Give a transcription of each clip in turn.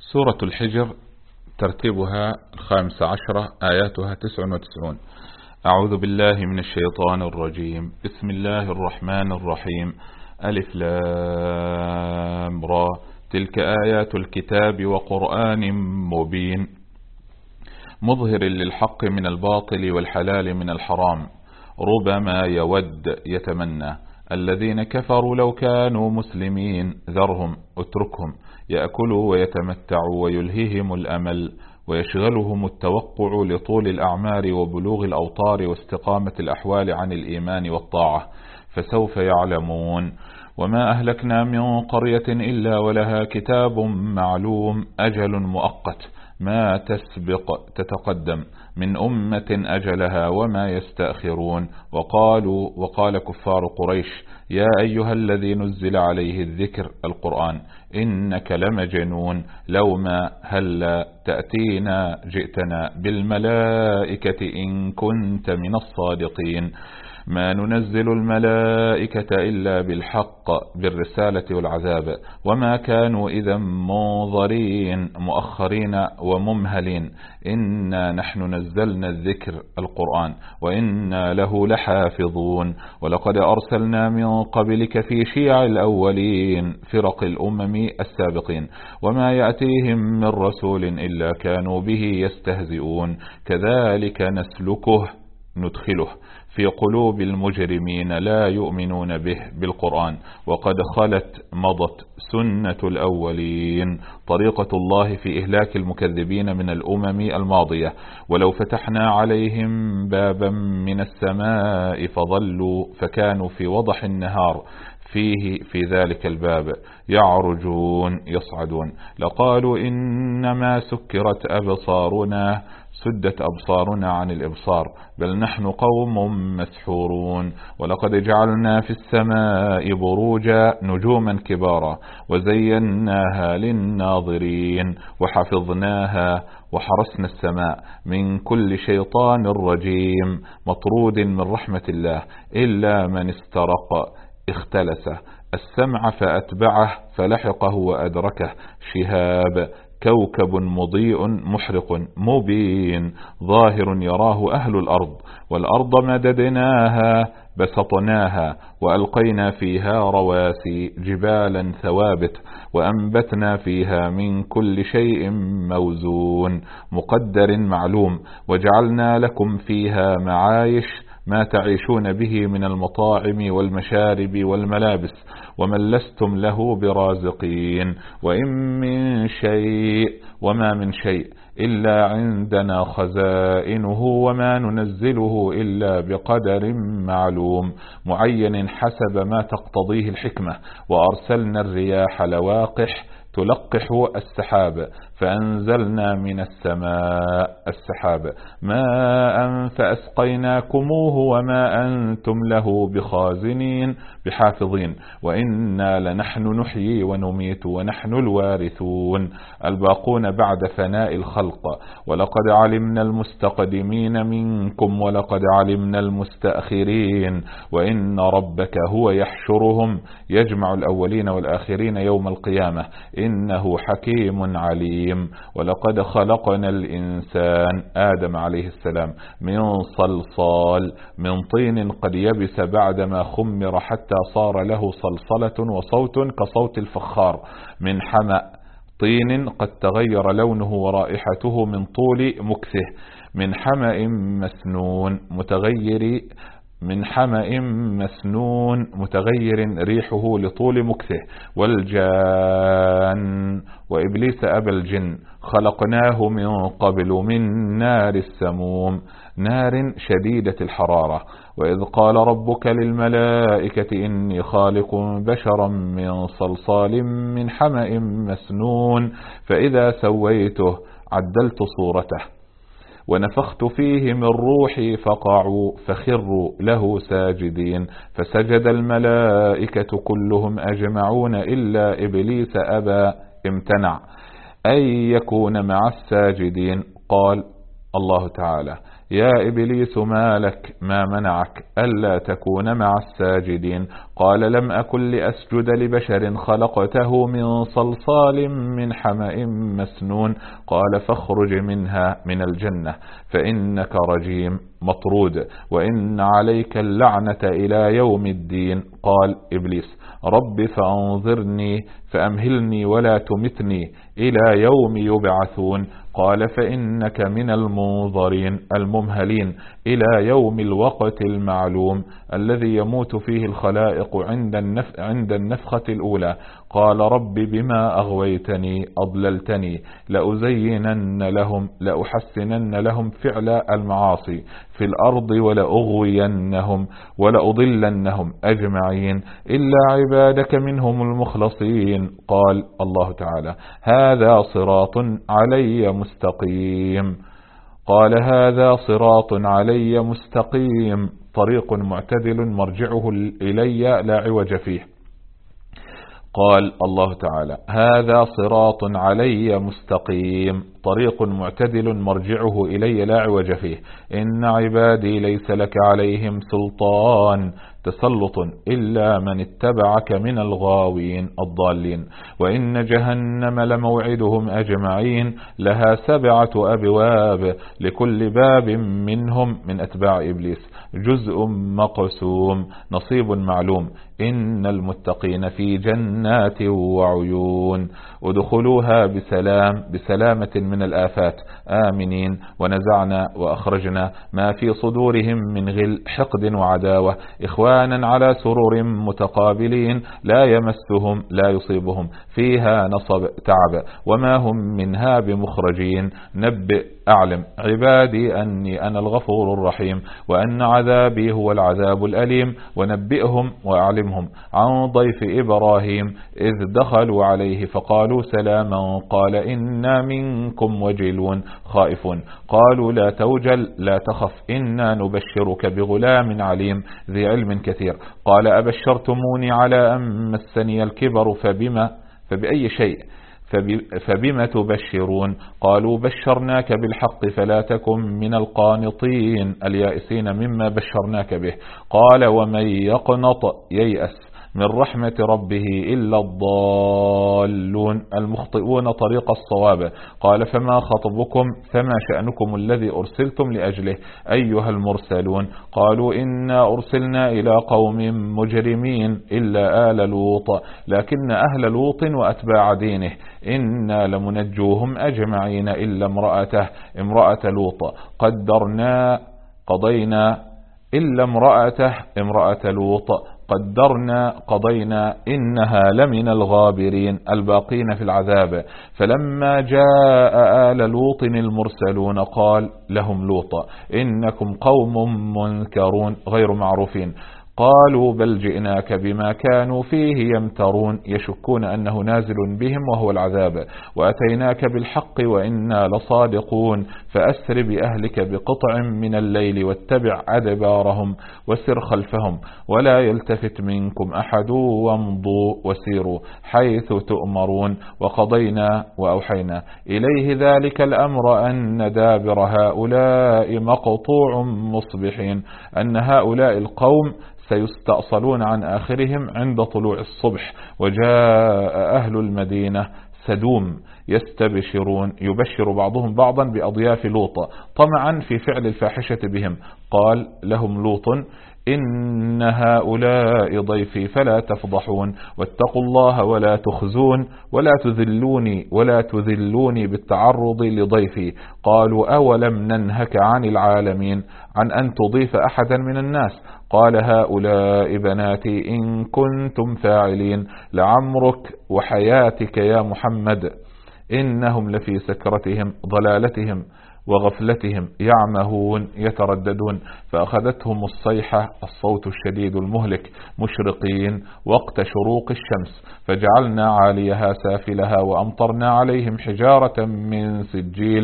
سورة الحجر ترتيبها 15 آياتها 99. أعوذ بالله من الشيطان الرجيم. بسم الله الرحمن الرحيم. ألف لام را. تلك آيات الكتاب وقرآن مبين مظهر للحق من الباطل والحلال من الحرام. ربما يود يتمنى الذين كفروا لو كانوا مسلمين ذرهم اتركهم يأكلوا ويتمتعوا ويلههم الأمل ويشغلهم التوقع لطول الأعمار وبلوغ الأوطار واستقامة الأحوال عن الإيمان والطاعة، فسوف يعلمون. وما أهلكنا من قرية إلا ولها كتاب معلوم أجل مؤقت ما تسبق تتقدم من أمة أجلها وما يستأخرون. وقال كفار قريش يا أيها الذي نزل عليه الذكر القرآن إنك لمجنون لو ما هل تأتينا جئتنا بالملائكة إن كنت من الصادقين. ما ننزل الملائكة إلا بالحق بالرسالة والعذاب وما كانوا إذا منظرين مؤخرين وممهلين. إنا نحن نزلنا الذكر القرآن وإنا له لحافظون. ولقد أرسلنا من قبلك في شيع الأولين فرق الأمم السابقين وما يأتيهم من رسول إلا كانوا به يستهزئون. كذلك ندخله في قلوب المجرمين لا يؤمنون به بالقرآن وقد مضت سنة الأولين طريقة الله في إهلاك المكذبين من الأمم الماضية. ولو فتحنا عليهم بابا من السماء فظلوا فكانوا في وضح النهار في ذلك الباب يعرجون يصعدون لقالوا إنما سكرت أبصارنا سدت أبصارنا عن الإبصار بل نحن قوم مسحورون. ولقد جعلنا في السماء بروجا نجوما كبارا وزيناها للناظرين وحفظناها وحرسنا السماء من كل شيطان رجيم مطرود من رحمة الله إلا من استرق اختلس السمع فأتبعه فلحقه وأدركه شهاب كوكب مضيء محرق مبين ظاهر يراه أهل الأرض. والأرض مددناها بسطناها وألقينا فيها رواسي جبالا ثوابت وأنبتنا فيها من كل شيء موزون مقدر معلوم. وجعلنا لكم فيها معايش ما تعيشون به من المطاعم والمشارب والملابس ومن لستم له برازقين. وما من شيء إلا عندنا خزائنه وما ننزله إلا بقدر معلوم معين حسب ما تقتضيه الحكمة. وأرسلنا الرياح لواقح تلقح السحاب فأنزلنا من السماء السحاب ماء فأسقيناكموه وما أنتم له بخازنين بحافظين. وإنا لنحن نحيي ونميت ونحن الوارثون الباقون بعد فناء الخلق. ولقد علمنا المستقدمين منكم ولقد علمنا المستأخرين. وإن ربك هو يحشرهم يجمع الأولين والآخرين يوم القيامة إنه حكيم عليم. ولقد خلقنا الإنسان آدم عليه السلام من صلصال من طين قد يبس بعدما خمر حتى صار له صلصلة وصوت كصوت الفخار من حمأ طين قد تغير لونه ورائحته من طول مكثه من حمأ مسنون متغير ريحه لطول مكثه. والجان وإبليس أبى الجن خلقناه من قبل من نار السموم نار شديدة الحرارة. وإذ قال ربك للملائكة إني خالق بشرا من صلصال من حمأ مسنون فإذا سويته عدلت صورته ونفخت فيه من روحي فقعوا فخروا له ساجدين فسجد الملائكة كلهم أجمعون إلا إبليس أبى امتنع أن يكون مع الساجدين. قال الله تعالى يا إبليس ما لك، ما منعك ألا تكون مع الساجدين؟ قال لم أكن لأسجد لبشر خلقته من صلصال من حمأ مسنون. قال فاخرج منها، من الجنة، فإنك رجيم مطرود، وإن عليك اللعنة إلى يوم الدين. قال إبليس رب فأنظرني فأمهلني ولا تمتني إلى يوم يبعثون. قال فإنك من المنظرين الممهلين إلى يوم الوقت المعلوم الذي يموت فيه الخلائق عند النفخة الأولى. قال رب بما أغويتني أضللتني لأزينن لهم لأحسنن لهم فعل المعاصي في الأرض ولأغوينهم ولأضلنهم أجمعين إلا عبادك منهم المخلصين. قال الله تعالى هذا صراط علي مستقيم. قال هذا صراط علي مستقيم طريق معتدل مرجعه إلي لا عوج فيه. قال الله تعالى هذا صراط علي مستقيم طريق معتدل مرجعه إلي لا عوج فيه. إن عبادي ليس لك عليهم سلطان تسلط إلا من اتبعك من الغاوين الضالين. وإن جهنم لموعدهم أجمعين لها 7 أبواب لكل باب منهم من أتباع إبليس جزء مقسوم نصيب معلوم. إن المتقين في جنات وعيون ادخلوها بسلامة من الآفات آمنين. ونزعنا وأخرجنا ما في صدورهم من غل حقد وعداوة إخوانا على سرور متقابلين لا يمسهم لا يصيبهم فيها نصب تعب وما هم منها بمخرجين. نبئ أعلم عبادي أني أنا الغفور الرحيم وأن عذابي هو العذاب الأليم. ونبئهم وأعلمهم عن ضيف إبراهيم إذ دخلوا عليه فقالوا سلاما قال إنا منكم وجلون خائفون. قالوا لا توجل لا تخف إنا نبشرك بغلام عليم ذي علم كثير. قال أبشرتموني على أن مسني الكبر فبأي شيء فبما تبشرون؟ قالوا بشرناك بالحق فلا تكن من القانطين اليائسين مما بشرناك به. قال ومن يقنط ييأس من رحمة ربه إلا الضالون المخطئون طريق الصواب. قال فما خطبكم فما شأنكم الذي أرسلتم لأجله أيها المرسلون؟ قالوا إنا أرسلنا إلى قوم مجرمين إلا آل لوط لكن أهل لوط وأتباع دينه إنا لمنجوهم أجمعين إلا امرأة لوط قضينا إنها لمن الغابرين الباقين في العذاب. فلما جاء آل لوط المرسلون قال لهم لوط إنكم قوم منكرون غير معروفين. قالوا بل جئناك بما كانوا فيه يمترون يشكون أنه نازل بهم وهو العذاب وأتيناك بالحق وإنا لصادقون. فأسر بأهلك بقطع من الليل واتبع أدبارهم وسر خلفهم ولا يلتفت منكم أحد وامضوا وسيروا حيث تؤمرون. وقضينا وأوحينا إليه ذلك الأمر أن دابر هؤلاء مقطوع مصبحين أن هؤلاء القوم سيستأصلون عن آخرهم عند طلوع الصبح. وجاء أهل المدينة سدوم يستبشرون يبشر بعضهم بعضا بأضياف لوط طمعا في فعل الفاحشة بهم. قال لهم لوط إن هؤلاء ضيفي فلا تفضحون واتقوا الله ولا تخزون ولا تذلوني بالتعرض لضيفي. قالوا أولم ننهك عن العالمين عن أن تضيف أحدا من الناس؟ قال هؤلاء بناتي إن كنتم فاعلين لعمرك وحياتك يا محمد إنهم لفي سكرتهم ضلالتهم وغفلتهم يعمهون يترددون. فأخذتهم الصيحة الصوت الشديد المهلك مشرقين وقت شروق الشمس فجعلنا عاليها سافلها وأمطرنا عليهم حجارة من سجيل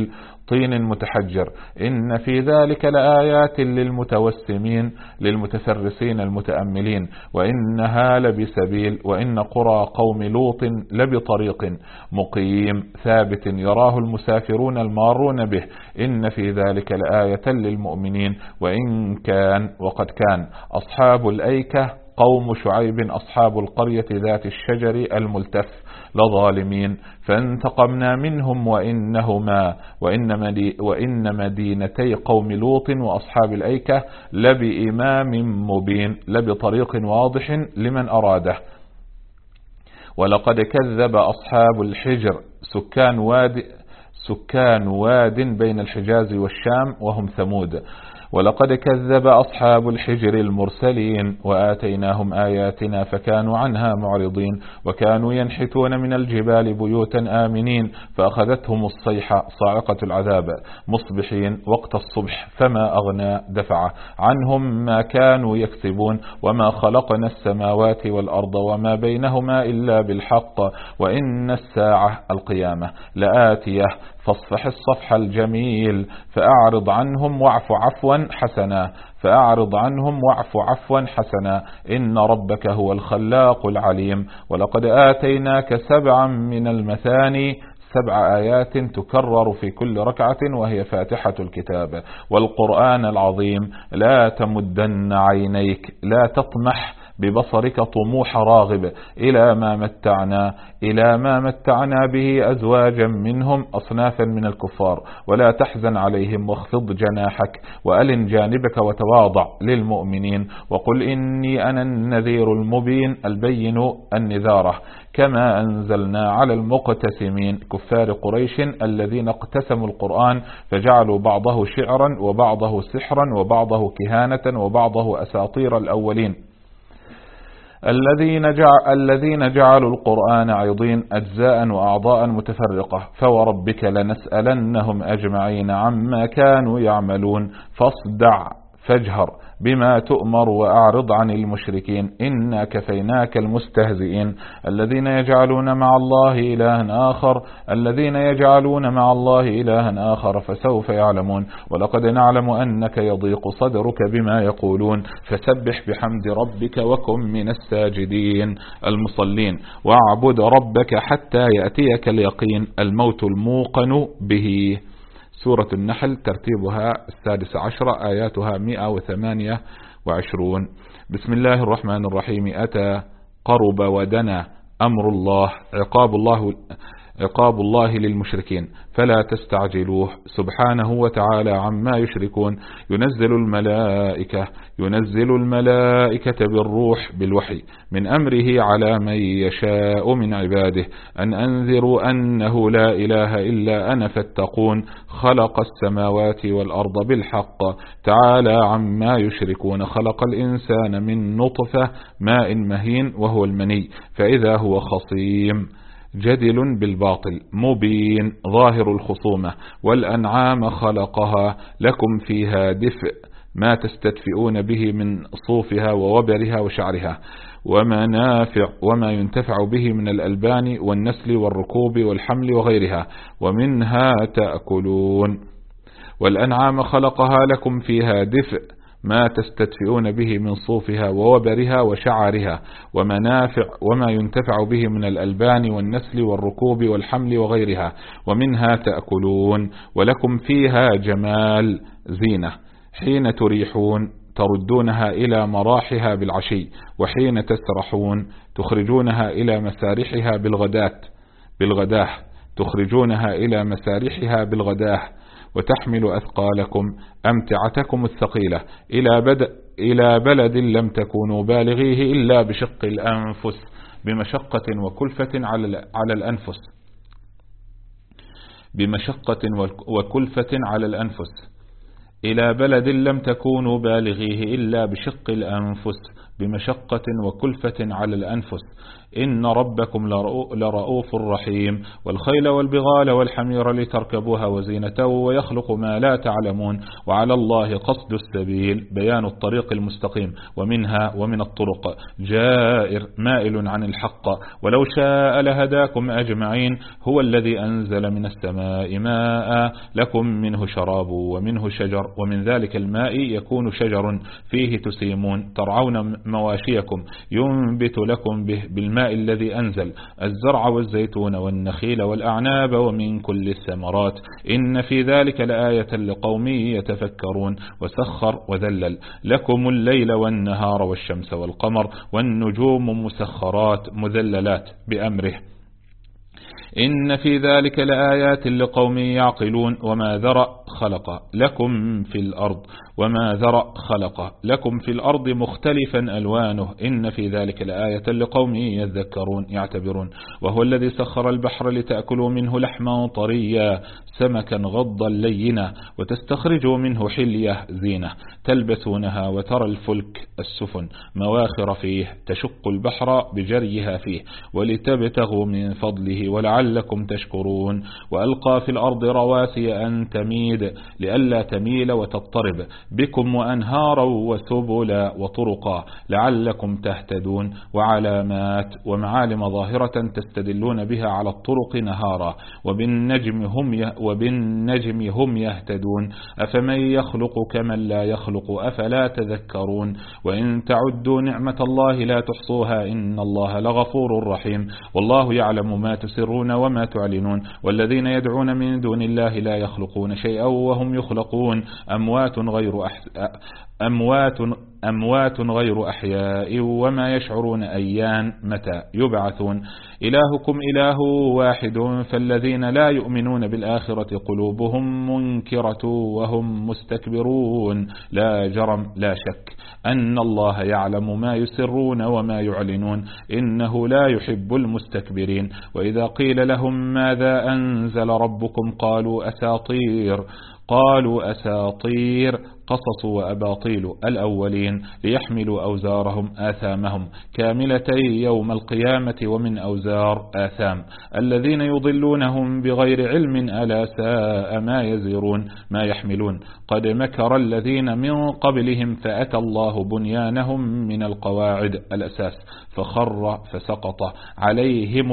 طين متحجر. إن في ذلك لآيات للمتوسمين للمتفرسين المتأملين. وإنها لبسبيل وإن قرى قوم لوط لبطريق مقيم ثابت يراه المسافرون المارون به. إن في ذلك لآية للمؤمنين. وقد كان أصحاب الأيكة قوم شعيب أصحاب القرية ذات الشجر الملتف لظالمين فانتقمنا منهم وإن مدينتي قوم لوط وأصحاب الأيكة لبإمام مبين لبطريق واضح لمن أراده. ولقد كذب أصحاب الحجر سكان واد بين الحجاز والشام وهم ثمود. ولقد كذب أصحاب الحجر المرسلين وآتيناهم آياتنا فكانوا عنها معرضين. وكانوا ينحتون من الجبال بيوتا آمنين فأخذتهم الصيحة صاعقة العذاب مصبحين وقت الصبح فما أغنى دفع عنهم ما كانوا يكسبون. وما خلقنا السماوات والأرض وما بينهما إلا بالحق وإن الساعة القيامة لآتية فاصفح الصفح الجميل فأعرض عنهم واعف عفوا حسنا إن ربك هو الخلاق العليم. ولقد آتيناك 7 من المثاني 7 آيات تكرر في كل ركعة وهي فاتحة الكتاب والقرآن العظيم. لا تمدن عينيك لا تطمح ببصرك طموح راغب إلى ما متعنا به أزواجا منهم أصنافا من الكفار ولا تحزن عليهم واخفض جناحك وألن جانبك وتواضع للمؤمنين. وقل إني أنا النذير المبين البين النذارة كما أنزلنا على المقتسمين كفار قريش الذين اقتسموا القرآن فجعلوا بعضه شعرا وبعضه سحرا وبعضه كهانة وبعضه أساطير الأولين. الذين جعلوا القرآن عضين أجزاء وأعضاء متفرقة فوربك لنسألنهم أجمعين عما كانوا يعملون. فاجهر بما تؤمر وأعرض عن المشركين إنا كفيناك المستهزئين. الذين يجعلون مع الله إلها آخر فسوف يعلمون. ولقد نعلم أنك يضيق صدرك بما يقولون فسبح بحمد ربك وكن من الساجدين المصلين. واعبد ربك حتى يأتيك اليقين الموت الموقن به. سورة النحل ترتيبها 16 آياتها 128. بسم الله الرحمن الرحيم. أتى قرب ودنا أمر الله عقاب الله للمشركين فلا تستعجلوه سبحانه وتعالى عما يشركون. ينزل الملائكة بالروح بالوحي من أمره على من يشاء من عباده أن أنذروا أنه لا إله إلا أنا فاتقون. خلق السماوات والأرض بالحق تعالى عما يشركون. خلق الإنسان من نطفة ماء مهين وهو المني فإذا هو خصيم جدل بالباطل مبين ظاهر الخصومة. والأنعام خلقها لكم فيها دفء ما تستدفئون به من صوفها ووبرها وشعرها ومنافع وما ينتفع به من الألبان والنسل والركوب والحمل وغيرها ومنها تأكلون. والأنعام خلقها لكم فيها دفء ما تستدفئون به من صوفها ووبرها وشعرها ومنافع وما ينتفع به من الألبان والنسل والركوب والحمل وغيرها ومنها تأكلون. ولكم فيها جمال زينة حين تريحون تردونها إلى مراحها بالعشي وحين تسرحون تخرجونها إلى مسارحها بالغداه تخرجونها إلى مسارحها بالغداه وتحمل أثقالكم أمتعتكم الثقيلة إلى بلد لم تكونوا بالغيه إلا بشق الأنفس بمشقة وكلفة على الأنفس إلى بلد لم تكونوا بالغيه إلا بشق الأنفس بمشقة وكلفة على الأنفس إن ربكم لرؤوف رحيم. والخيل والبغال والحمير لتركبوها وزينة ويخلق ما لا تعلمون وعلى الله قصد السبيل بيان الطريق المستقيم ومنها ومن الطرق جائر مائل عن الحق ولو شاء لهداكم أجمعين. هو الذي أنزل من السماء ماء لكم منه شراب ومنه شجر ومن ذلك الماء يكون شجر فيه تسيمون ترعون مواشيكم ينبت لكم به بالماء الذي أنزل الزرع والزيتون والنخيل والأعناب ومن كل الثمرات إن في ذلك لآية لقوم يتفكرون. وسخر وذلل لكم الليل والنهار والشمس والقمر والنجوم مسخرات مذللات بأمره إن في ذلك لآيات لقوم يعقلون. وما ذرأ خلق لكم في الأرض مختلفا ألوانه إن في ذلك لآية لقوم يذكرون يعتبرون. وهو الذي سخر البحر لتأكلوا منه لحما طريا سمكا غضا لينا وتستخرجوا منه حلية زينة تلبسونها وترى الفلك السفن مواخر فيه تشق البحر بجريها فيه ولتبتغوا من فضله ولعلكم تشكرون. وألقى في الأرض رواسي أن تميد لئلا تميل وتضطرب بكم وأنهارا وسبلا وطرقا لعلكم تهتدون وعلامات ومعالم ظاهرة تستدلون بها على الطرق نهارا وبالنجم هم يهتدون. أفمن يخلق كمن لا يخلق أفلا تذكرون. وإن تعدوا نعمة الله لا تحصوها إن الله لغفور رحيم. والله يعلم ما تسرون وما تعلنون. والذين يدعون من دون الله لا يخلقون شيئا وهم يخلقون أموات غير أحياء وما يشعرون أيان متى يبعثون. إلهكم إله واحد فالذين لا يؤمنون بالآخرة قلوبهم منكرة وهم مستكبرون. لا جرم لا شك أن الله يعلم ما يسرون وما يعلنون إنه لا يحب المستكبرين. وإذا قيل لهم ماذا أنزل ربكم قالوا أساطير قصص وأباطيل الأولين ليحملوا أوزارهم آثامهم كاملة يوم القيامة ومن أوزار آثام الذين يضلونهم بغير علم ألا ساء ما يزرون ما يحملون. قد مكر الذين من قبلهم فأتى الله بنيانهم من القواعد الأساس فخر عليهم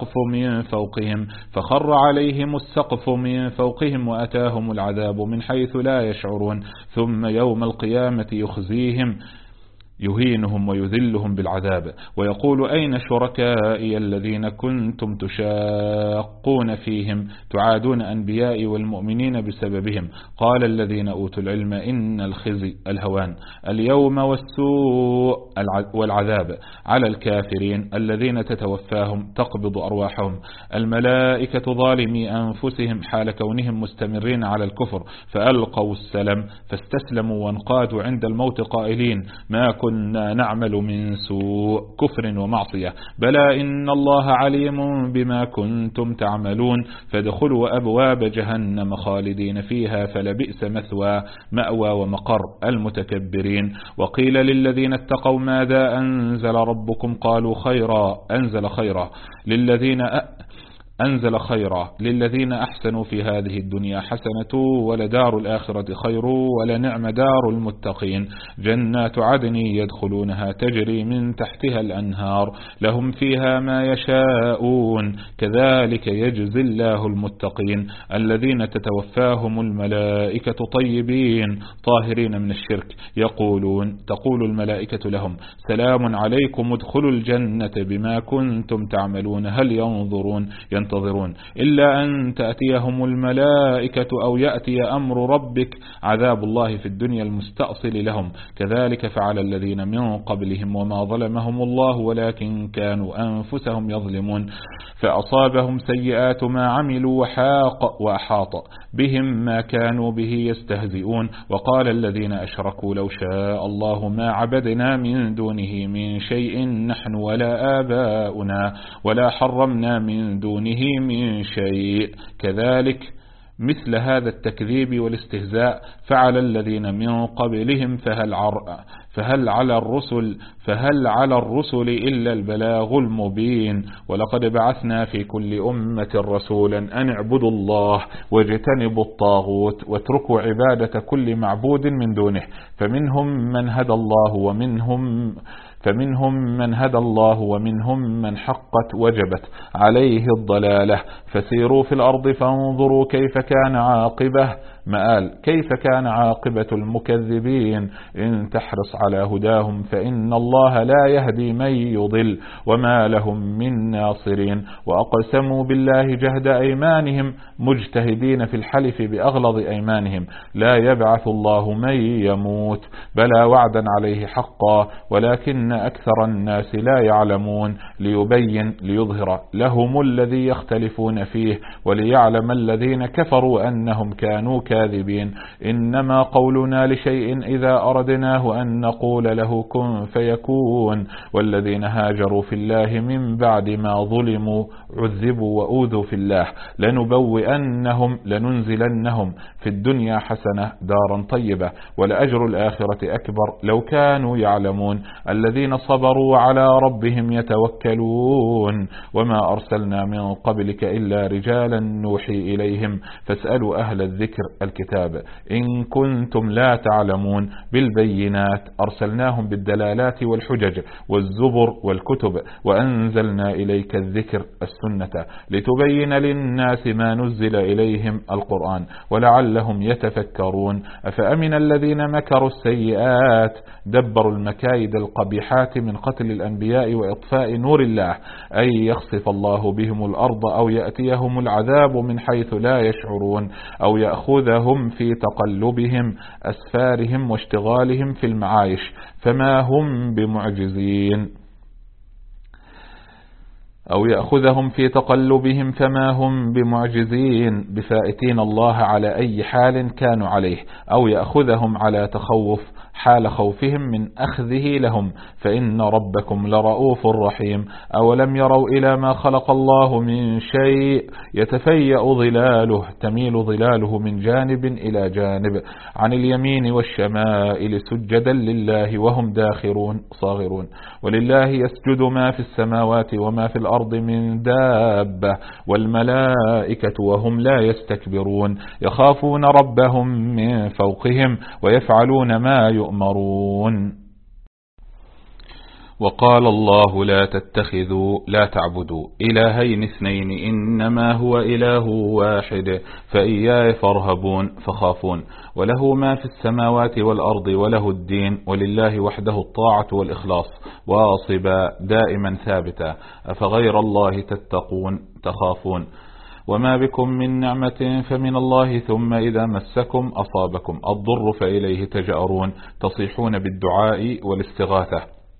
السقف من فوقهم وأتاهم العذاب من حيث لا يشعرون. ثم يوم القيامة يهينهم ويذلهم بالعذاب ويقول أين شركائي الذين كنتم تشاقون فيهم تعادون أنبياء والمؤمنين بسببهم. قال الذين أوتوا العلم إن الخزي الهوان اليوم والسوء والعذاب على الكافرين الذين تتوفاهم تقبض أرواحهم الملائكة ظالمي أنفسهم حال كونهم مستمرين على الكفر فألقوا السلم فاستسلموا وانقادوا عند الموت قائلين ما كنا نعمل من سوء كفر ومعصية بلى إن الله عليم بما كنتم تعملون فادخلوا أبواب جهنم خالدين فيها فلبئس مأوى ومقر المتكبرين. وقيل للذين اتقوا ماذا أنزل ربكم قالوا أنزل خيرا للذين أحسنوا في هذه الدنيا حسنة ولدار الآخرة خير ولنعم دار المتقين جنات عدن يدخلونها تجري من تحتها الأنهار لهم فيها ما يشاءون كذلك يجزي الله المتقين الذين تتوفاهم الملائكة طيبين طاهرين من الشرك تقول الملائكة لهم سلام عليكم ادخلوا الجنة بما كنتم تعملون هل ينظرون إلا أن تأتيهم الملائكة أو يأتي أمر ربك عذاب الله في الدنيا المستأصل لهم كذلك فعل الذين من قبلهم وما ظلمهم الله ولكن كانوا أنفسهم يظلمون فأصابهم سيئات ما عملوا وأحاط بهم ما كانوا به يستهزئون. وقال الذين أشركوا لو شاء الله ما عبدنا من دونه من شيء نحن ولا آباؤنا ولا حرمنا من دونه من شيء كذلك مثل فهل على الرسل إلا البلاغ المبين. ولقد بعثنا في كل أمة رسولا أن اعبدوا الله واجتنبوا الطاغوت واتركوا عبادة كل معبود من دونه، فمنهم من هدى الله ومنهم من حقت وجبت عليه الضلالة. فسيروا في الأرض فانظروا كيف كان عاقبة المكذبين. إن تحرص على هداهم فإن الله لا يهدي من يضل وما لهم من ناصرين. وأقسموا بالله جهد أيمانهم مجتهدين في الحلف بأغلظ أيمانهم لا يبعث الله من يموت، بلى وعدا عليه حقا ولكن أكثر الناس لا يعلمون. ليظهر لهم الذي يختلفون فيه وليعلم الذين كفروا أنهم كانوا كاذبين. إنما قولنا لشيء إذا أردناه أن نقول له كن فيكون. والذين هاجروا في الله من بعد ما ظلموا عذبوا وأوذوا في الله لننزلنهم في الدنيا حسنة دارا طيبة ولأجر الآخرة أكبر لو كانوا يعلمون. الذين صبروا على ربهم يتوكلون. وما أرسلنا من قبلك إلا رجالا نوحي إليهم فاسألوا أهل الذكر الكتاب إن كنتم لا تعلمون. بالبينات أرسلناهم بالدلالات والحجج والزبر والكتب وأنزلنا إليك الذكر السنة لتبين للناس ما نزل إليهم القرآن ولعلهم يتفكرون. أفأمن الذين مكروا السيئات دبروا المكايد القبيحات من قتل الأنبياء وإطفاء نور الله أن يخسف الله بهم الأرض أو يأتيهم العذاب من حيث لا يشعرون أو يأخذهم في تقلبهم أسفارهم واشتغالهم في المعايش فما هم بمعجزين بفائتين الله على أي حال كانوا عليه، أو يأخذهم على تخوف حال خوفهم من أخذه لهم، فإن ربكم لرؤوف رحيم. أولم يروا إلى ما خلق الله من شيء يتفيأ ظلاله تميل ظلاله من جانب إلى جانب عن اليمين والشمائل سجدا لله وهم صاغرون. ولله يسجد ما في السماوات وما في الأرض من دابة والملائكة وهم لا يستكبرون يخافون ربهم من فوقهم ويفعلون ما يؤمرون. وقال الله لا تعبدوا إلهين اثنين إنما هو إله واحد فإياي فخافون. وله ما في السماوات والأرض وله الدين ولله وحده الطاعة والإخلاص واصبا دائما ثابتا. أفغير الله تخافون. وما بكم من نعمة فمن الله ثم إذا مسكم أصابكم الضر فإليه تجأرون تصيحون بالدعاء والاستغاثة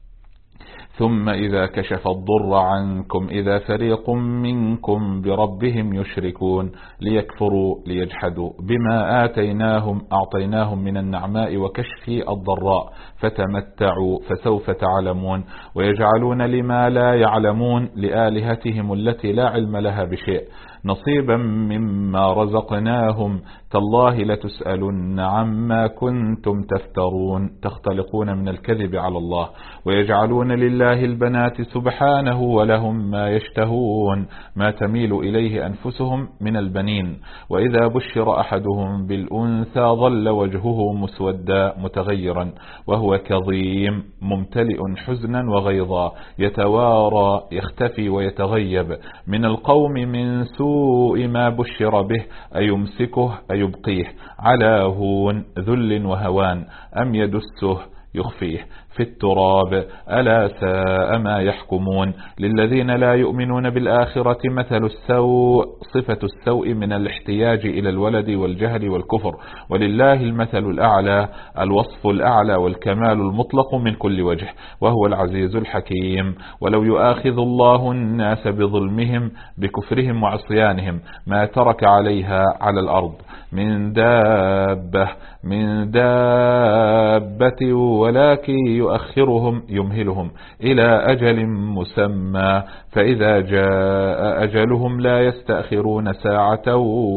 ثم إذا كشف الضر عنكم إذا فريق منكم بربهم يشركون ليكفروا ليجحدوا بما أعطيناهم من النعماء وكشف الضراء فتمتعوا فسوف تعلمون. ويجعلون لما لا يعلمون لآلهتهم التي لا علم لها بشيء نصيبا مما رزقناهم تالله لتسألن عما كنتم تختلقون من الكذب على الله. ويجعلون لله البنات سبحانه ولهم ما يشتهون ما تميل إليه أنفسهم من البنين. وإذا بشر أحدهم بالأنثى ظل وجهه مسودا متغيرا وهو كظيم ممتلئ حزنا وغيظا يتوارى يختفي ويتغيب من القوم من سوء ما بشر به أيمسكه أيبقيه على هون ذل وهوان أم يدسه يخفيه في التراب ألا ساء ما يحكمون. للذين لا يؤمنون بالآخرة مثل السوء صفة السوء من الاحتياج إلى الولد والجهل والكفر ولله المثل الأعلى الوصف الأعلى والكمال المطلق من كل وجه وهو العزيز الحكيم. ولو يؤاخذ الله الناس بظلمهم بكفرهم وعصيانهم ما ترك عليها على الأرض من دابة ولكن يؤخرهم يمهلهم إلى أجل مسمى، فإذا جاء أجلهم لا يستأخرون ساعة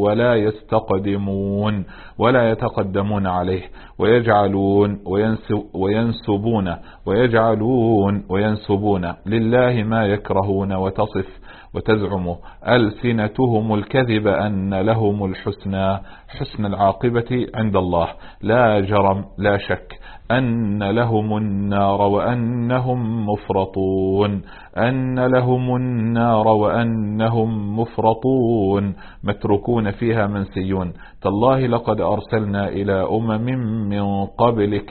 ولا يتقدمون عليه. وينسبون لله ما يكرهون وتزعم ألسنتهم الكذب أن لهم الحسنى، حسن العاقبة عند الله، لا جرم لا شك أن لهم النار وأنهم مفرطون متركون فيها منسيون. تالله لقد أرسلنا إلى من قبلك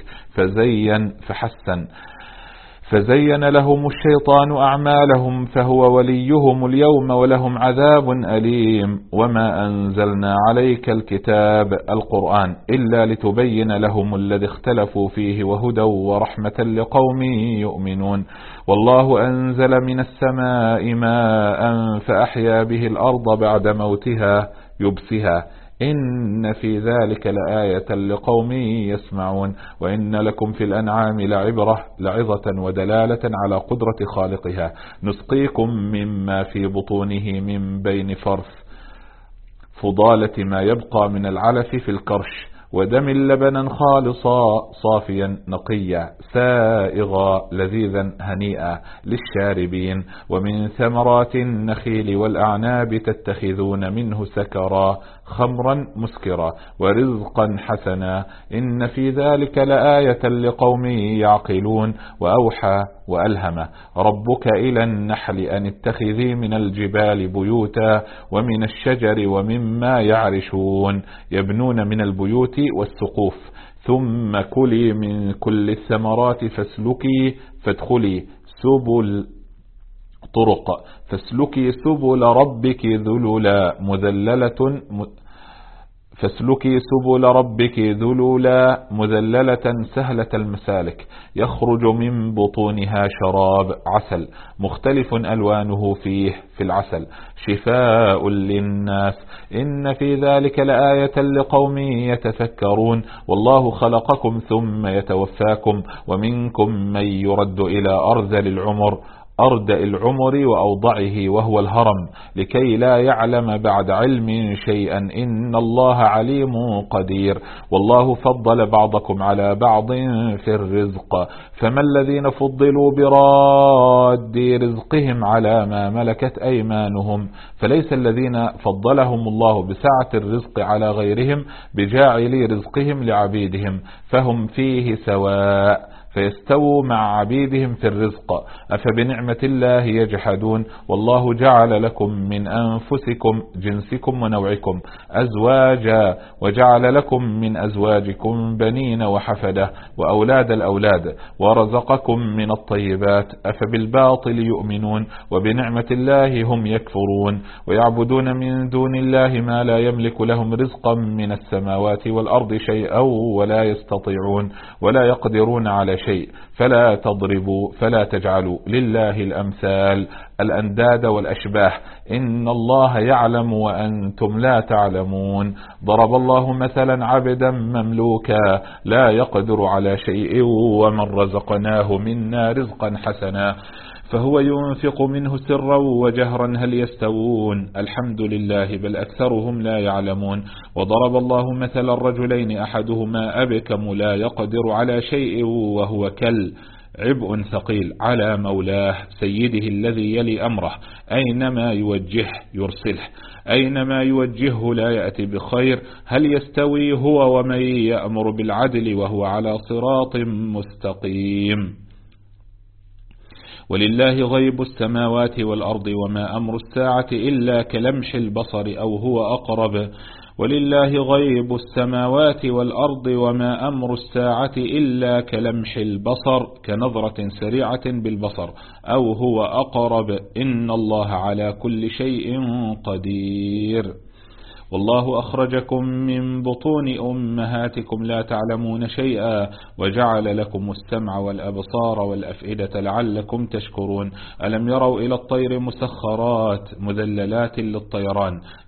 فزين لهم الشيطان أعمالهم فهو وليهم اليوم ولهم عذاب أليم. وما أنزلنا عليك الكتاب القرآن إلا لتبين لهم الذي اختلفوا فيه وهدى ورحمة لقوم يؤمنون. والله أنزل من السماء ماء فأحيا به الأرض بعد موتها يبسها إن في ذلك لآية لقوم يسمعون. وإن لكم في الأنعام لعظة ودلالة على قدرة خالقها. نسقيكم مما في بطونه من بين فرث فضالة ما يبقى من العلف في الكرش ودم لبنا خالصا صافيا نقيا سائغا لذيذا هنيئا للشاربين. ومن ثمرات النخيل والأعناب تتخذون منه سكرا خمرا مسكرا ورزقا حسنا إن في ذلك لآية لقوم يعقلون. وأوحى وألهم ربك إلى النحل أن اتخذي من الجبال بيوتا ومن الشجر ومما يعرشون يبنون من البيوت والسقوف. ثم كلي من كل الثمرات فاسلكي سبل ربك ذللا مذللة سهلة المسالك يخرج من بطونها شراب عسل مختلف ألوانه فيه في العسل شفاء للناس إن في ذلك لآية لقوم يتفكرون. والله خلقكم ثم يتوفاكم ومنكم من يرد إلى أرض العمر وأوضعه وهو الهرم لكي لا يعلم بعد علم شيئا إن الله عليم قدير. والله فضل بعضكم على بعض في الرزق فما الذين فضلوا براد رزقهم على ما ملكت أيمانهم فليس الذين فضلهم الله بسعة الرزق على غيرهم بجاعل رزقهم لعبيدهم فهم فيه سواء فيستووا مع عبيدهم في الرزق أفبنعمة الله يجحدون. والله جعل لكم من أنفسكم جنسكم ونوعكم أزواجا وجعل لكم من أزواجكم بنين وحفدة وأولاد الأولاد ورزقكم من الطيبات أفبالباطل يؤمنون وبنعمة الله هم يكفرون. ويعبدون من دون الله ما لا يملك لهم رزقا من السماوات والأرض شيئا ولا يستطيعون ولا يقدرون على شيء فلا تجعلوا لله الأمثال الأنداد والأشباه إن الله يعلم وأنتم لا تعلمون. ضرب الله مثلا عبدا مملوكا لا يقدر على شيء ومن رزقناه منا رزقا حسنا فهو ينفق منه سرا وجهرا هل يستوون الحمد لله بل أكثرهم لا يعلمون. وضرب الله مثلا الرجلين أحدهما أبكم لا يقدر على شيء وهو كل عبء ثقيل على مولاه سيده الذي يلي أمره أينما يوجهه يرسله أينما يوجهه لا يأتي بخير هل يستوي هو ومن يأمر بالعدل وهو على صراط مستقيم. ولله غيب السماوات والأرض وما أمر الساعة إلا كلمح البصر أو هو أقرب ولله غيب السماوات والأرض وما أمر الساعة إلا كلمح البصر كنظرة سريعة بالبصر أو هو أقرب إن الله على كل شيء قدير. والله أخرجكم من بطون أمهاتكم لا تعلمون شيئا وجعل لكم السمع والأبصار والأفئدة لعلكم تشكرون. ألم يروا إلى الطير مسخرات مذللات للطيران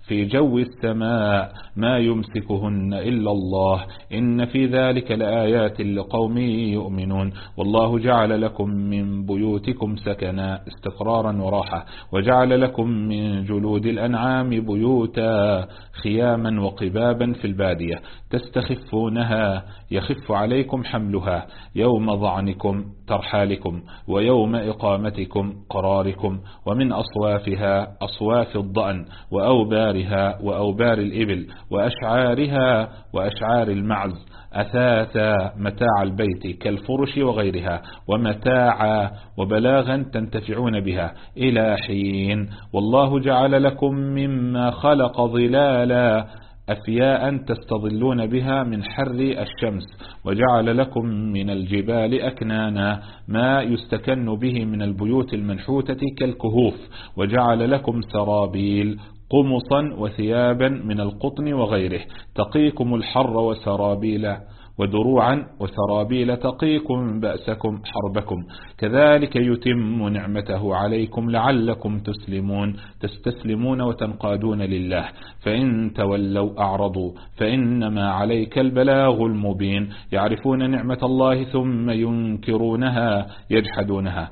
في جو السماء ما يمسكهن إلا الله إن في ذلك لآيات لقوم يؤمنون والله جعل لكم من بيوتكم سكنا استقرارا وراحة وجعل لكم من جلود الأنعام بيوتا خياما وقبابا في البادية تستخفونها يخف عليكم حملها يوم ضعنكم ترحالكم ويوم إقامتكم قراركم ومن أصوافها أصواف الضأن وأوبارها وأوبار الإبل وأشعارها وأشعار المعز أثاثا متاع البيت كالفرش وغيرها ومتاعا وبلاغا تنتفعون بها إلى حين والله جعل لكم مما خلق ظلالا أفياء تستظلون بها من حر الشمس وجعل لكم من الجبال أكنانا ما يستكن به من البيوت المنحوتة كالكهوف وجعل لكم سرابيل قمصا وثيابا من القطن وغيره تقيكم الحر وسرابيل ودروعا وسرابيل تقيكم بأسكم حربكم كذلك يتم نعمته عليكم لعلكم تستسلمون وتنقادون لله فإن تولوا أعرضوا فإنما عليك البلاغ المبين يعرفون نعمة الله ثم ينكرونها يجحدونها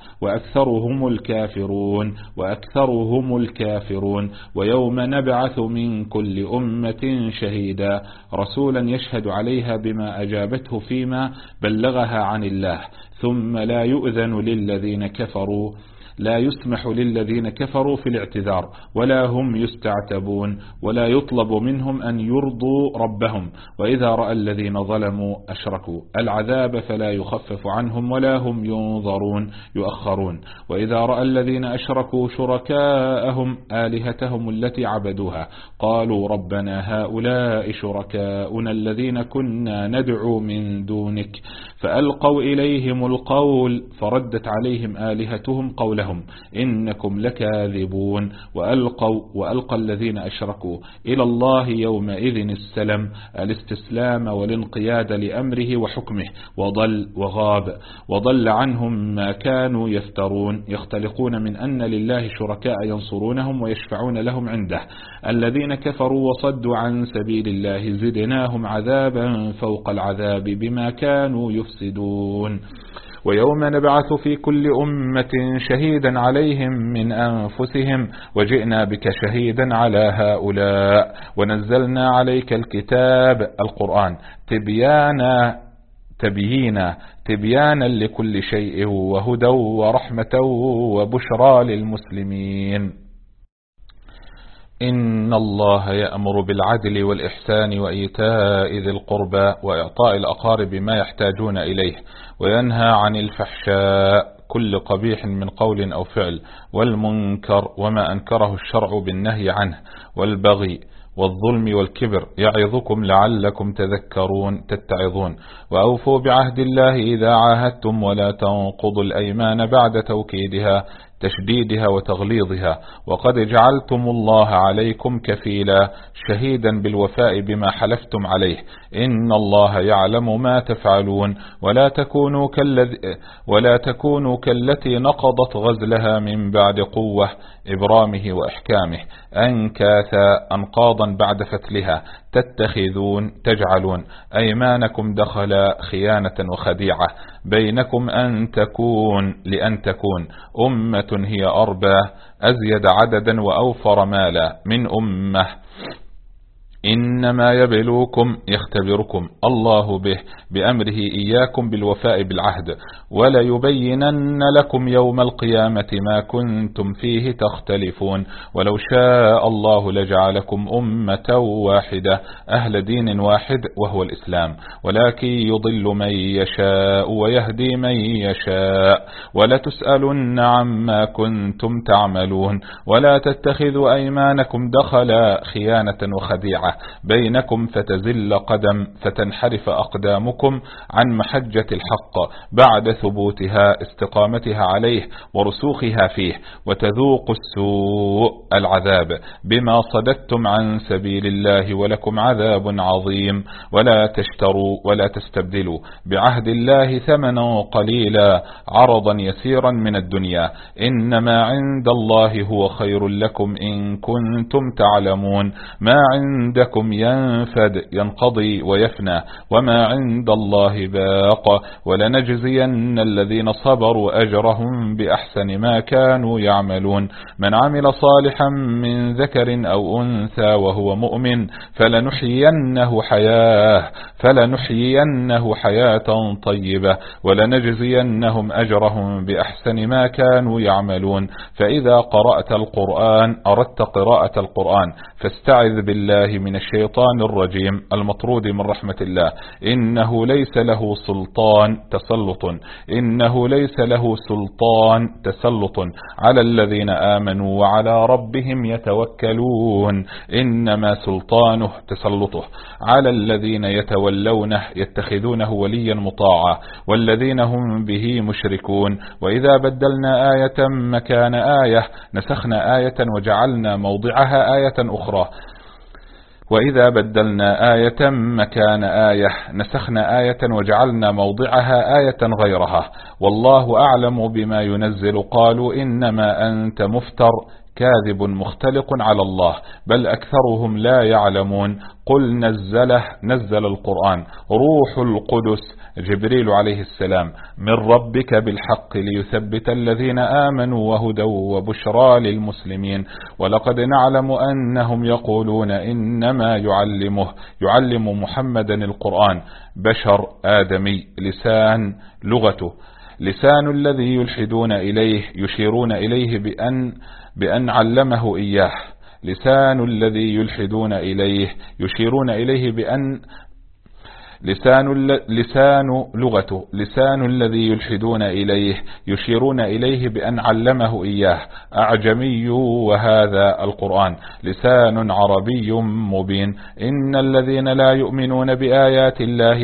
وأكثرهم الكافرون ويوم نبعث من كل أمة شهيدا رسولا يشهد عليها بما أجابته فيما بلغها عن الله ثم لا يسمح للذين كفروا في الاعتذار ولا هم يستعتبون ولا يطلب منهم أن يرضوا ربهم وإذا رأى الذين ظلموا أشركوا العذاب فلا يخفف عنهم ولا هم يؤخرون وإذا رأى الذين أشركوا شركاءهم آلهتهم التي عبدوها قالوا ربنا هؤلاء شركاؤنا الذين كنا ندعو من دونك فألقوا إليهم القول فردت عليهم آلهتهم قولهم إنكم لكاذبون وألقى الذين أشركوا إلى الله يومئذ الاستسلام والانقياد لأمره وحكمه وضل عنهم ما كانوا يختلقون من أن لله شركاء ينصرونهم ويشفعون لهم عنده الذين كفروا وصدوا عن سبيل الله زدناهم عذابا فوق العذاب بما كانوا يفسدون ويوم نبعث في كل أمة شهيدا عليهم من أنفسهم وجئنا بك شهيدا على هؤلاء ونزلنا عليك الكتاب القرآن تبيانا لكل شيء وهدى ورحمة وبشرى للمسلمين إن الله يأمر بالعدل والإحسان وإيتاء ذي القربى وإعطاء الأقارب ما يحتاجون إليه وينهى عن الفحشاء كل قبيح من قول أو فعل والمنكر وما أنكره الشرع بالنهي عنه والبغي والظلم والكبر يعظكم لعلكم تتعظون وأوفوا بعهد الله إذا عاهدتم ولا تنقضوا الأيمان بعد توكيدها تشديدها وتغليظها وقد جعلتم الله عليكم كفيلا شهيدا بالوفاء بما حلفتم عليه إن الله يعلم ما تفعلون ولا تكونوا كالتي نقضت غزلها من بعد قوة إبرامه وإحكامه أنكاثا أنقاضا بعد فتلها تجعلون أيمانكم دخل خيانة وخديعة بينكم لأن تكون أمة هي أربى أزيد عددا وأوفر مالا من أمة إنما يبلوكم يختبركم الله به بأمره إياكم بالوفاء بالعهد ولا يبينن لكم يوم القيامة ما كنتم فيه تختلفون ولو شاء الله لجعلكم أمة واحدة أهل دين واحد وهو الإسلام ولكن يضل من يشاء ويهدي من يشاء ولا تسألن عما كنتم تعملون ولا تتخذوا أيمانكم دخل خيانة وخديعة بينكم فتزل قدم فتنحرف أقدامكم عن محجة الحق بعد ثبوتها استقامتها عليه ورسوخها فيه، وتذوقوا السوء العذاب بما صددتم عن سبيل الله ولكم عذاب عظيم. ولا تشتروا ولا تستبدلوا بعهد الله ثمنا قليلا عرضا يسيرا من الدنيا، إنما عند الله هو خير لكم إن كنتم تعلمون. ما عندكم ينفد ينقضي ويفنى، وما عند الله باق، ولنجزين الذين صبروا أجرهم بأحسن ما كانوا يعملون. من عمل صالحا من ذكر أو أنثى وهو مؤمن فلنحيينه حياة طيبة ولنجزينهم أجرهم بأحسن ما كانوا يعملون. فإذا قرأت القرآن أردت قراءة القرآن فاستعذ بالله من الشيطان الرجيم المطرود من رحمة الله، إنه ليس له سلطان تسلط على الذين آمنوا وعلى ربهم يتوكلون، إنما سلطانه تسلطه على الذين يتولونه يتخذونه وليا مطاعا والذين هم به مشركون. وإذا بدلنا آية مكان آية نسخنا آية وجعلنا موضعها آية أخرى، وإذا بدلنا آية مكان آية نسخنا آية وجعلنا موضعها آية غيرها، والله أعلم بما ينزل. قالوا إنما أنت مفتر كاذب مختلق على الله، بل أكثرهم لا يعلمون. قل نزل القرآن روح القدس جبريل عليه السلام من ربك بالحق ليثبت الذين آمنوا وهدى وبشرى للمسلمين. ولقد نعلم أنهم يقولون إنما يعلم محمدا القرآن بشر آدمي لسان الذي يلحدون إليه يشيرون إليه بأن علمه إياه. لسان الذي يلحدون إليه يشيرون إليه بأن لسان الذي يلحدون إليه يشيرون إليه بأن علمه إياه أعجمي، وهذا القرآن لسان عربي مبين. إن الذين لا يؤمنون بآيات الله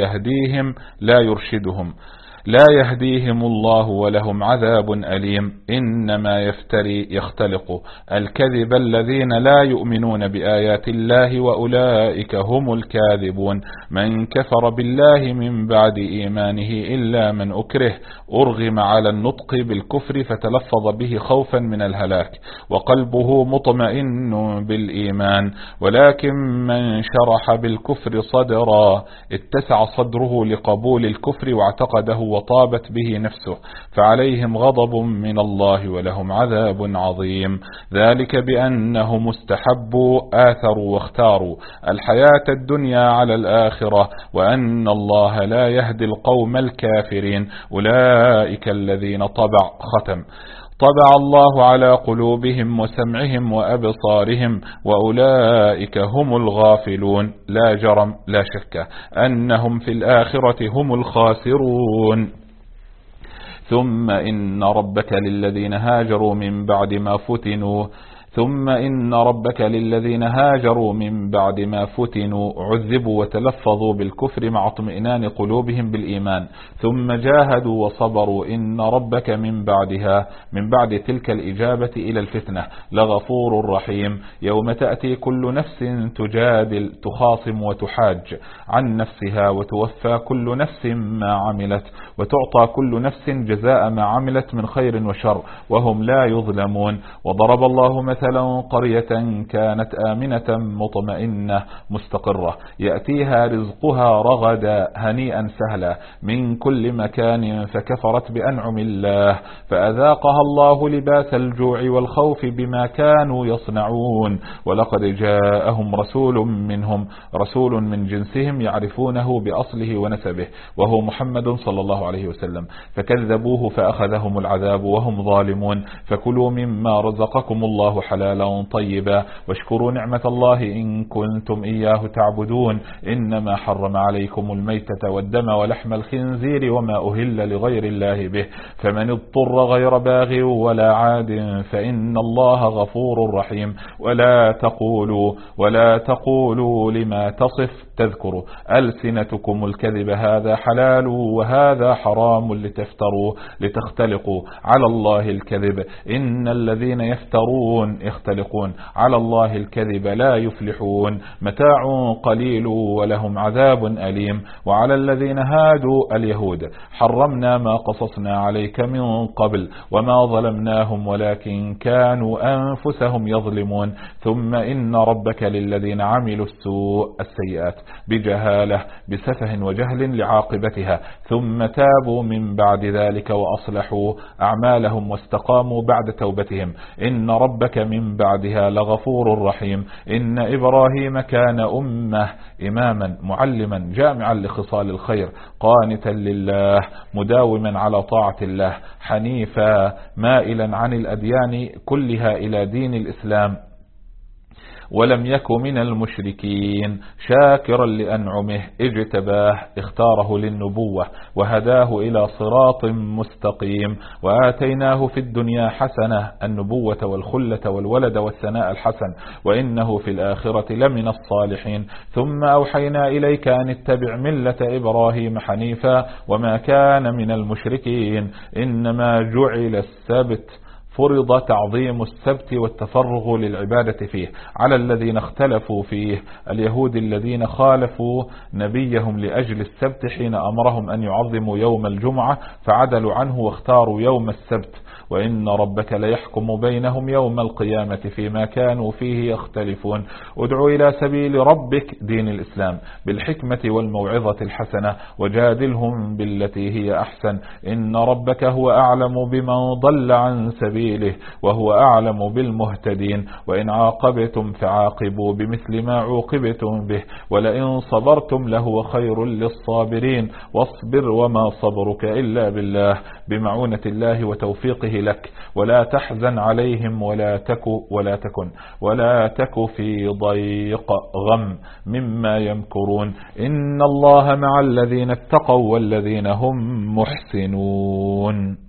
لا يهديهم الله ولهم عذاب أليم. إنما يختلق الكذب الذين لا يؤمنون بآيات الله وأولئك هم الكاذبون. من كفر بالله من بعد إيمانه إلا من أرغم على النطق بالكفر فتلفظ به خوفا من الهلاك وقلبه مطمئن بالإيمان، ولكن من شرح بالكفر صدرا اتسع صدره لقبول الكفر واعتقده وطابت به نفسه فعليهم غضب من الله ولهم عذاب عظيم. ذلك بأنهم استحبوا آثروا واختاروا الحياة الدنيا على الآخرة وأن الله لا يهدي القوم الكافرين. أولئك الذين طبع الله على قلوبهم وسمعهم وأبصارهم وأولئك هم الغافلون. لا جرم لا شك أنهم في الآخرة هم الخاسرون. ثم إن ربك للذين هاجروا من بعد ما فتنوا عذبوا وتلفظوا بالكفر مع اطمئنان قلوبهم بالإيمان ثم جاهدوا وصبروا إن ربك من بعد تلك الإجابة إلى الفتنة لغفور رحيم. يوم تأتي كل نفس تجادل تخاصم وتحاج عن نفسها وتوفى كل نفس ما عملت وتعطى كل نفس جزاء ما عملت من خير وشر وهم لا يظلمون. وضرب الله مثلا قرية كانت آمنة مطمئنة مستقرة يأتيها رزقها رغدا هنيئا سهلا من كل مكان فكفرت بأنعم الله فأذاقها الله لباس الجوع والخوف بما كانوا يصنعون. ولقد جاءهم رسول من جنسهم يعرفونه بأصله ونسبه وهو محمد صلى الله عليه وسلم فكذبوه فأخذهم العذاب وهم ظالمون. فكلوا مما رزقكم الله حلالا طيبا واشكروا نعمة الله إن كنتم إياه تعبدون إنما حرم عليكم الميتة والدم ولحم الخنزير وما أهل لغير الله به فمن اضطر غير باغ ولا عاد فإن الله غفور رحيم ولا تقولوا لما تصف تذكروا ألسنتكم الكذب هذا حلال وهذا حرام لتختلقوا على الله الكذب إن الذين يختلقون على الله الكذب لا يفلحون متاع قليل ولهم عذاب أليم وعلى الذين هادوا اليهود حرمنا ما قصصنا عليك من قبل وما ظلمناهم ولكن كانوا أنفسهم يظلمون ثم إن ربك للذين عملوا السيئات بجهالة بسفه وجهل لعاقبتها ثم تابوا من بعد ذلك وأصلحوا أعمالهم واستقاموا بعد توبتهم إن ربك من بعدها لغفور رحيم إن إبراهيم كان أمة إماما معلما جامعا لخصال الخير قانتا لله مداوما على طاعة الله حنيفا مائلا عن الأديان كلها إلى دين الإسلام ولم يك من المشركين شاكرا لأنعمه اجتباه اختاره للنبوة وهداه إلى صراط مستقيم وآتيناه في الدنيا حسنة النبوة والخلة والولد والثناء الحسن وإنه في الآخرة لمن الصالحين ثم أوحينا إليك أن اتبع ملة إبراهيم حنيفا وما كان من المشركين إنما جعل السبت فرض تعظيم السبت والتفرغ للعبادة فيه على الذين اختلفوا فيه اليهود الذين خالفوا نبيهم لأجل السبت حين أمرهم أن يعظموا يوم الجمعة فعدلوا عنه واختاروا يوم السبت وإن ربك ليحكم بينهم يوم القيامة فيما كانوا فيه يختلفون ادعوا إلى سبيل ربك دين الإسلام بالحكمة والموعظة الحسنة وجادلهم بالتي هي أحسن إن ربك هو أعلم بمن ضل عن سبيله وهو أعلم بالمهتدين وإن عاقبتم فعاقبوا بمثل ما عوقبتم به ولئن صبرتم لهو خير للصابرين واصبر وما صبرك إلا بالله بمعونة الله وتوفيقه لك ولا تحزن عليهم ولا تك في ضيق غم مما يمكرون إن الله مع الذين اتقوا والذين هم محسنون.